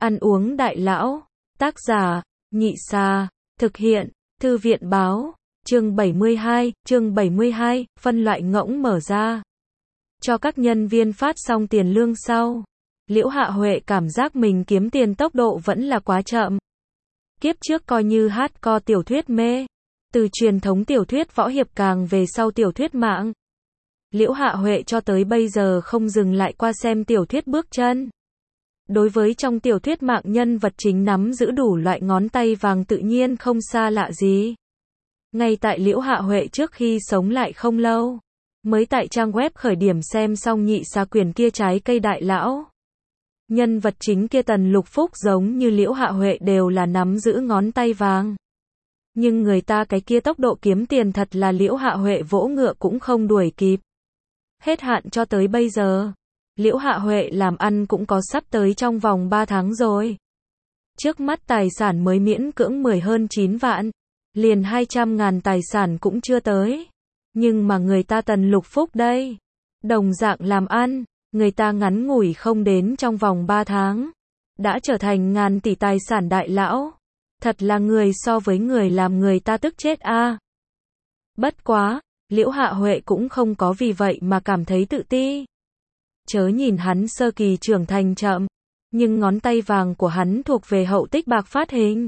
Ăn uống đại lão. Tác giả, Nhị Xà. Thực hiện, Thư viện báo. Chương 72, phân loại ngỗng mở ra. Cho các nhân viên phát xong tiền lương sau. Liễu Hạ Huệ cảm giác mình kiếm tiền tốc độ vẫn là quá chậm. Kiếp trước coi như hardcore tiểu thuyết mê. Từ truyền thống tiểu thuyết võ hiệp càng về sau tiểu thuyết mạng. Liễu Hạ Huệ cho tới bây giờ không dừng lại qua xem tiểu thuyết bước chân. Đối với trong tiểu thuyết mạng nhân vật chính nắm giữ đủ loại ngón tay vàng tự nhiên không xa lạ gì. Ngay tại Liễu Hạ Huệ trước khi sống lại không lâu, mới tại trang web khởi điểm xem xong Nhị Xà quyển kia trái cây đại lão. Nhân vật chính kia Tần Lục Phúc giống như Liễu Hạ Huệ đều là nắm giữ ngón tay vàng. Nhưng người ta cái kia tốc độ kiếm tiền thật là Liễu Hạ Huệ vỗ ngựa cũng không đuổi kịp. Hết hạn cho tới bây giờ, Liễu Hạ Huệ làm ăn cũng có sắp tới trong vòng 3 tháng rồi. Trước mắt tài sản mới miễn cưỡng 10 hơn 9 vạn, liền 200.000 tài sản cũng chưa tới. Nhưng mà người ta Tần Lục Phúc đây, đồng dạng làm ăn, người ta ngắn ngủi không đến trong vòng 3 tháng, đã trở thành ngàn tỷ tài sản đại lão. Thật là người so với người làm người ta tức chết a. Bất quá, Liễu Hạ Huệ cũng không có vì vậy mà cảm thấy tự ti. Chớ nhìn hắn sơ kỳ trưởng thành chậm, nhưng ngón tay vàng của hắn thuộc về hậu tích bạc phát hình.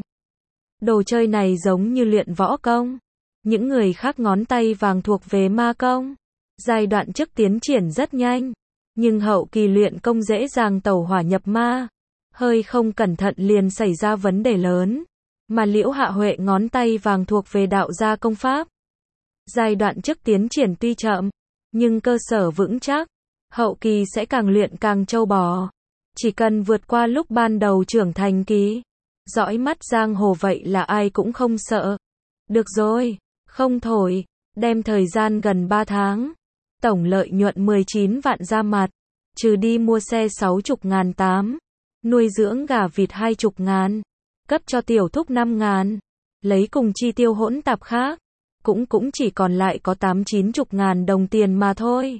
Đồ chơi này giống như luyện võ công. Những người khác ngón tay vàng thuộc về ma công. Giai đoạn trước tiến triển rất nhanh, nhưng hậu kỳ luyện công dễ dàng tẩu hỏa nhập ma. Hơi không cẩn thận liền xảy ra vấn đề lớn. Mà Liễu Hạ Huệ ngón tay vàng thuộc về đạo gia công pháp. Giai đoạn trước tiến triển tuy chậm, nhưng cơ sở vững chắc. Hậu kỳ sẽ càng luyện càng trâu bò. Chỉ cần vượt qua lúc ban đầu trưởng thành kỳ. Dõi mắt giang hồ vậy là ai cũng không sợ. Được rồi, không thổi. Đem thời gian gần 3 tháng. Tổng lợi nhuận 19 vạn ra mặt. Trừ đi mua xe 60.000 tám. Nuôi dưỡng gà vịt 20.000. Cấp cho tiểu thúc 5.000. Lấy cùng chi tiêu hỗn tạp khác. Cũng chỉ còn lại có 80-90.000 đồng tiền mà thôi.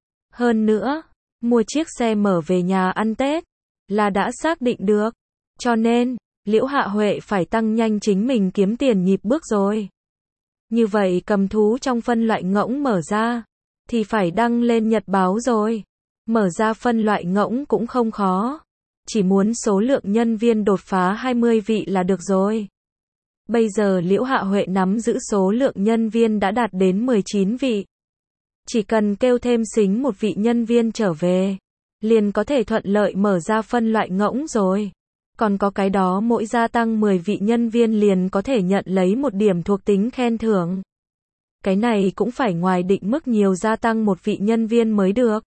Hơn nữa, mua chiếc xe mở về nhà ăn Tết là đã xác định được. Cho nên, Liễu Hạ Huệ phải tăng nhanh chính mình kiếm tiền nhịp bước rồi. Như vậy cầm thú trong phân loại ngỗng mở ra, thì phải đăng lên nhật báo rồi. Mở ra phân loại ngỗng cũng không khó. Chỉ muốn số lượng nhân viên đột phá 20 vị là được rồi. Bây giờ Liễu Hạ Huệ nắm giữ số lượng nhân viên đã đạt đến 19 vị. Chỉ cần kêu thêm xính một vị nhân viên trở về, liền có thể thuận lợi mở ra phân loại ngỗng rồi. Còn có cái đó mỗi gia tăng 10 vị nhân viên liền có thể nhận lấy một điểm thuộc tính khen thưởng. Cái này cũng phải ngoài định mức nhiều gia tăng một vị nhân viên mới được.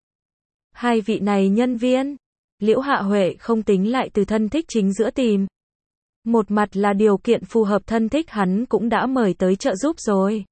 Hai vị này nhân viên, Liễu Hạ Huệ không tính lại từ thân thích chính giữa tìm. Một mặt là điều kiện phù hợp thân thích hắn cũng đã mời tới trợ giúp rồi.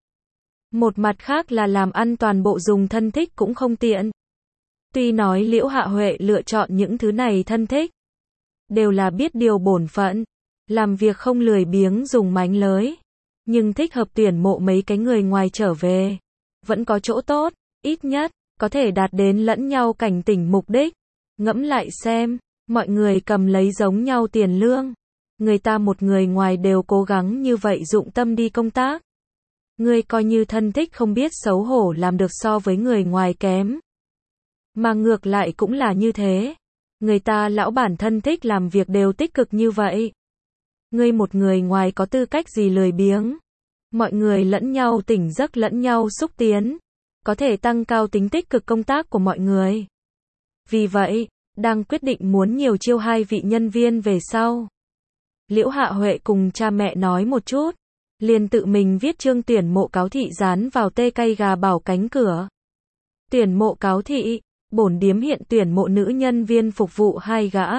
Một mặt khác là làm ăn toàn bộ dùng thân thích cũng không tiện. Tuy nói Liễu Hạ Huệ lựa chọn những thứ này thân thích, đều là biết điều bổn phận, làm việc không lười biếng dùng mánh lới. Nhưng thích hợp tuyển mộ mấy cái người ngoài trở về, vẫn có chỗ tốt, ít nhất, có thể đạt đến lẫn nhau cảnh tỉnh mục đích. Ngẫm lại xem, mọi người cầm lấy giống nhau tiền lương. Người ta một người ngoài đều cố gắng như vậy dụng tâm đi công tác. Ngươi coi như thân thích không biết xấu hổ làm được so với người ngoài kém. Mà ngược lại cũng là như thế. Người ta lão bản thân thích làm việc đều tích cực như vậy. Ngươi một người ngoài có tư cách gì lười biếng. Mọi người lẫn nhau tỉnh giấc lẫn nhau xúc tiến. Có thể tăng cao tính tích cực công tác của mọi người. Vì vậy, đang quyết định muốn nhiều chiêu 2 vị nhân viên về sau. Liễu Hạ Huệ cùng cha mẹ nói một chút. Liền tự mình viết chương tuyển mộ cáo thị dán vào tê cây gà bảo cánh cửa. Tuyển mộ cáo thị, bổn điếm hiện tuyển mộ nữ nhân viên phục vụ 2 gã.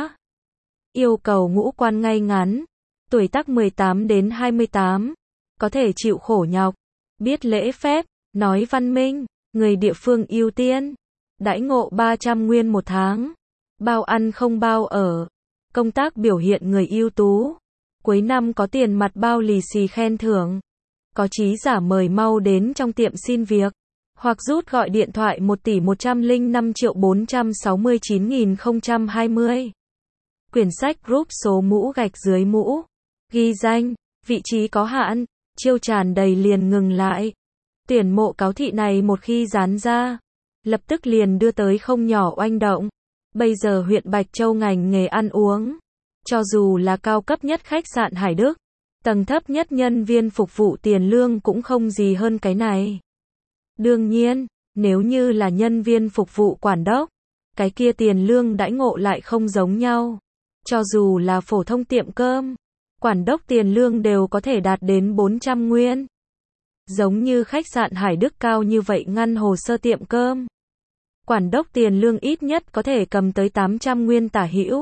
Yêu cầu ngũ quan ngay ngắn, tuổi tác 18 đến 28, có thể chịu khổ nhọc, biết lễ phép, nói văn minh, người địa phương ưu tiên. Đãi ngộ 300 nguyên một tháng, bao ăn không bao ở. Công tác biểu hiện người ưu tú. Cuối năm có tiền mặt bao lì xì khen thưởng. Có trí giả mời mau đến trong tiệm xin việc. Hoặc rút gọi điện thoại 1.105.469.020. Quyển sách group số mũ gạch dưới mũ. Ghi danh, vị trí có hạn, chiêu tràn đầy liền ngừng lại. Tuyển mộ cáo thị này một khi dán ra, lập tức liền đưa tới không nhỏ oanh động. Bây giờ huyện Bạch Châu ngành nghề ăn uống, cho dù là cao cấp nhất khách sạn Hải Đức, tầng thấp nhất nhân viên phục vụ tiền lương cũng không gì hơn cái này. Đương nhiên, nếu như là nhân viên phục vụ quản đốc, cái kia tiền lương đãi ngộ lại không giống nhau. Cho dù là phổ thông tiệm cơm, quản đốc tiền lương đều có thể đạt đến 400 nguyên. Giống như khách sạn Hải Đức cao như vậy ngăn hồ sơ tiệm cơm, quản đốc tiền lương ít nhất có thể cầm tới 800 nguyên tả hữu.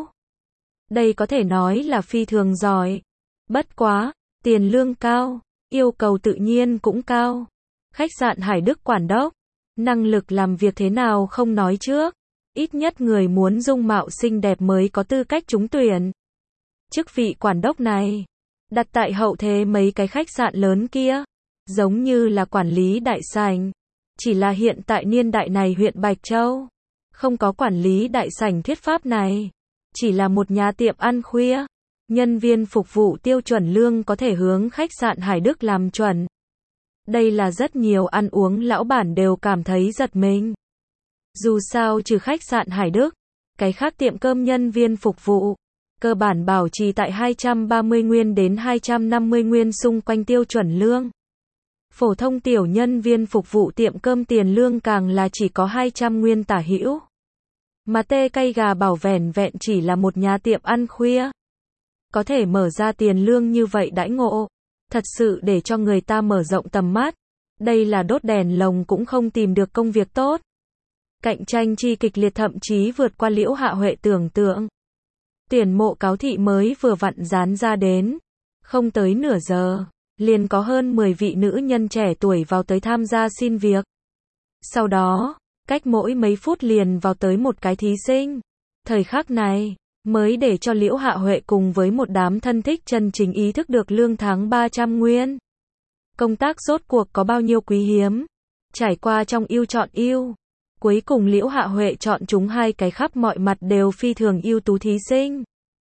Đây có thể nói là phi thường giỏi. Bất quá, tiền lương cao, yêu cầu tự nhiên cũng cao. Khách sạn Hải Đức quản đốc, năng lực làm việc thế nào không nói trước, ít nhất người muốn dung mạo xinh đẹp mới có tư cách trúng tuyển. Chức vị quản đốc này, đặt tại hậu thế mấy cái khách sạn lớn kia, giống như là quản lý đại sảnh. Chỉ là hiện tại niên đại này huyện Bạch Châu, không có quản lý đại sảnh thuyết pháp này. Chỉ là một nhà tiệm ăn khuya, nhân viên phục vụ tiêu chuẩn lương có thể hướng khách sạn Hải Đức làm chuẩn. Đây là rất nhiều ăn uống lão bản đều cảm thấy giật mình. Dù sao trừ khách sạn Hải Đức, cái khác tiệm cơm nhân viên phục vụ, cơ bản bảo trì tại 230 nguyên đến 250 nguyên xung quanh tiêu chuẩn lương. Phổ thông tiểu nhân viên phục vụ tiệm cơm tiền lương càng là chỉ có 200 nguyên tả hữu. Mà tê cây gà bảo vẻn vẹn chỉ là một nhà tiệm ăn khuya, có thể mở ra tiền lương như vậy đãi ngộ, thật sự để cho người ta mở rộng tầm mắt. Đây là đốt đèn lồng cũng không tìm được công việc tốt. Cạnh tranh chi kịch liệt thậm chí vượt qua Liễu Hạ Huệ tưởng tượng. Tuyển mộ cáo thị mới vừa vặn dán ra đến, không tới nửa giờ, liền có hơn 10 vị nữ nhân trẻ tuổi vào tới tham gia xin việc. Sau đó, cách mỗi mấy phút liền vào tới một cái thí sinh. Thời khắc này, mới để cho Liễu Hạ Huệ cùng với một đám thân thích chân chính ý thức được lương tháng 300 nguyên. Công tác rốt cuộc có bao nhiêu quý hiếm. Trải qua trong ưu chọn ưu, cuối cùng Liễu Hạ Huệ chọn chúng hai cái khắp mọi mặt đều phi thường ưu tú thí sinh.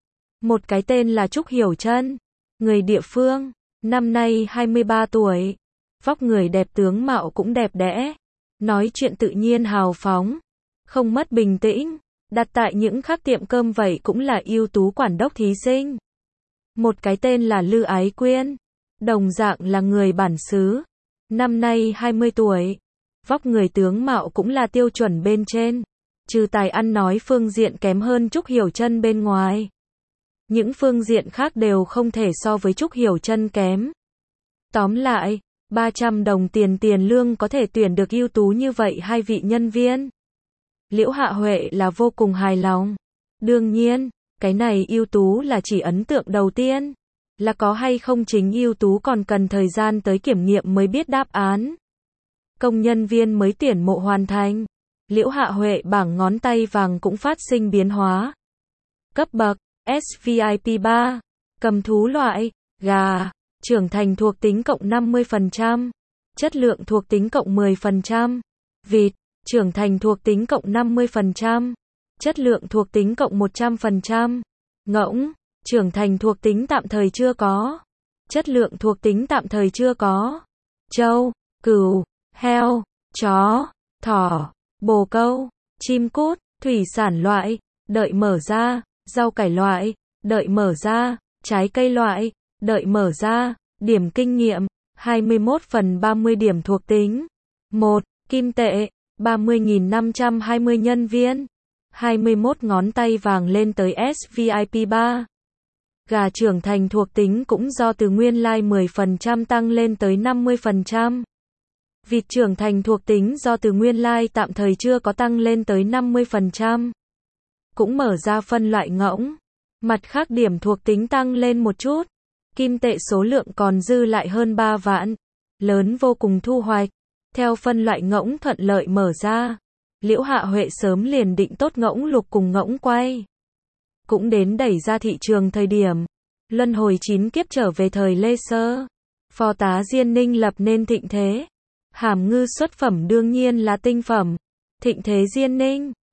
Một cái tên là Trúc Hiểu Trân, người địa phương, năm nay 23 tuổi, vóc người đẹp tướng mạo cũng đẹp đẽ, nói chuyện tự nhiên hào phóng, không mất bình tĩnh, đặt tại những khác tiệm cơm vậy cũng là ưu tú quản đốc thí sinh. Một cái tên là Lư Ái Quyên, đồng dạng là người bản xứ, năm nay 20 tuổi, vóc người tướng mạo cũng là tiêu chuẩn bên trên, trừ tài ăn nói phương diện kém hơn Trúc Hiểu Trân bên ngoài. Những phương diện khác đều không thể so với Trúc Hiểu Trân kém. Tóm lại, 300 đồng tiền lương có thể tuyển được ưu tú như vậy hai vị nhân viên. Liễu Hạ Huệ là vô cùng hài lòng. Đương nhiên, cái này ưu tú là chỉ ấn tượng đầu tiên. Là có hay không chính ưu tú còn cần thời gian tới kiểm nghiệm mới biết đáp án. Công nhân viên mới tuyển mộ hoàn thành. Liễu Hạ Huệ bảng ngón tay vàng cũng phát sinh biến hóa. Cấp bậc SVIP 3, cầm thú loại, gà, trưởng thành thuộc tính cộng 50%, chất lượng thuộc tính cộng 10%, vịt, trưởng thành thuộc tính cộng 50%, chất lượng thuộc tính cộng 100%, ngỗng, trưởng thành thuộc tính tạm thời chưa có, chất lượng thuộc tính tạm thời chưa có, trâu, cừu, heo, chó, thỏ, bồ câu, chim cút, thủy sản loại, đợi mở ra, rau cải loại, đợi mở ra, trái cây loại, đợi mở ra, điểm kinh nghiệm, 21/30 điểm thuộc tính. 1. Kim tệ, 30.520 nhân viên, 21 ngón tay vàng lên tới SVIP 3. Gà trưởng thành thuộc tính cũng do từ nguyên lai 10% tăng lên tới 50%. Vịt trưởng thành thuộc tính do từ nguyên lai tạm thời chưa có tăng lên tới 50%. Cũng mở ra phân loại ngỗng. Mặt khác điểm thuộc tính tăng lên một chút. Kim tệ số lượng còn dư lại hơn 3 vạn. Lớn vô cùng thu hoạch. Theo phân loại ngỗng thuận lợi mở ra, Liễu Hạ Huệ sớm liền định tốt ngỗng lục cùng ngỗng quay. Cũng đến đẩy ra thị trường thời điểm. Luân hồi 9 kiếp trở về thời Lê Sơ. Phó tá Diên Ninh lập nên thịnh thế. Hàm ngư xuất phẩm đương nhiên là tinh phẩm. Thịnh thế Diên Ninh.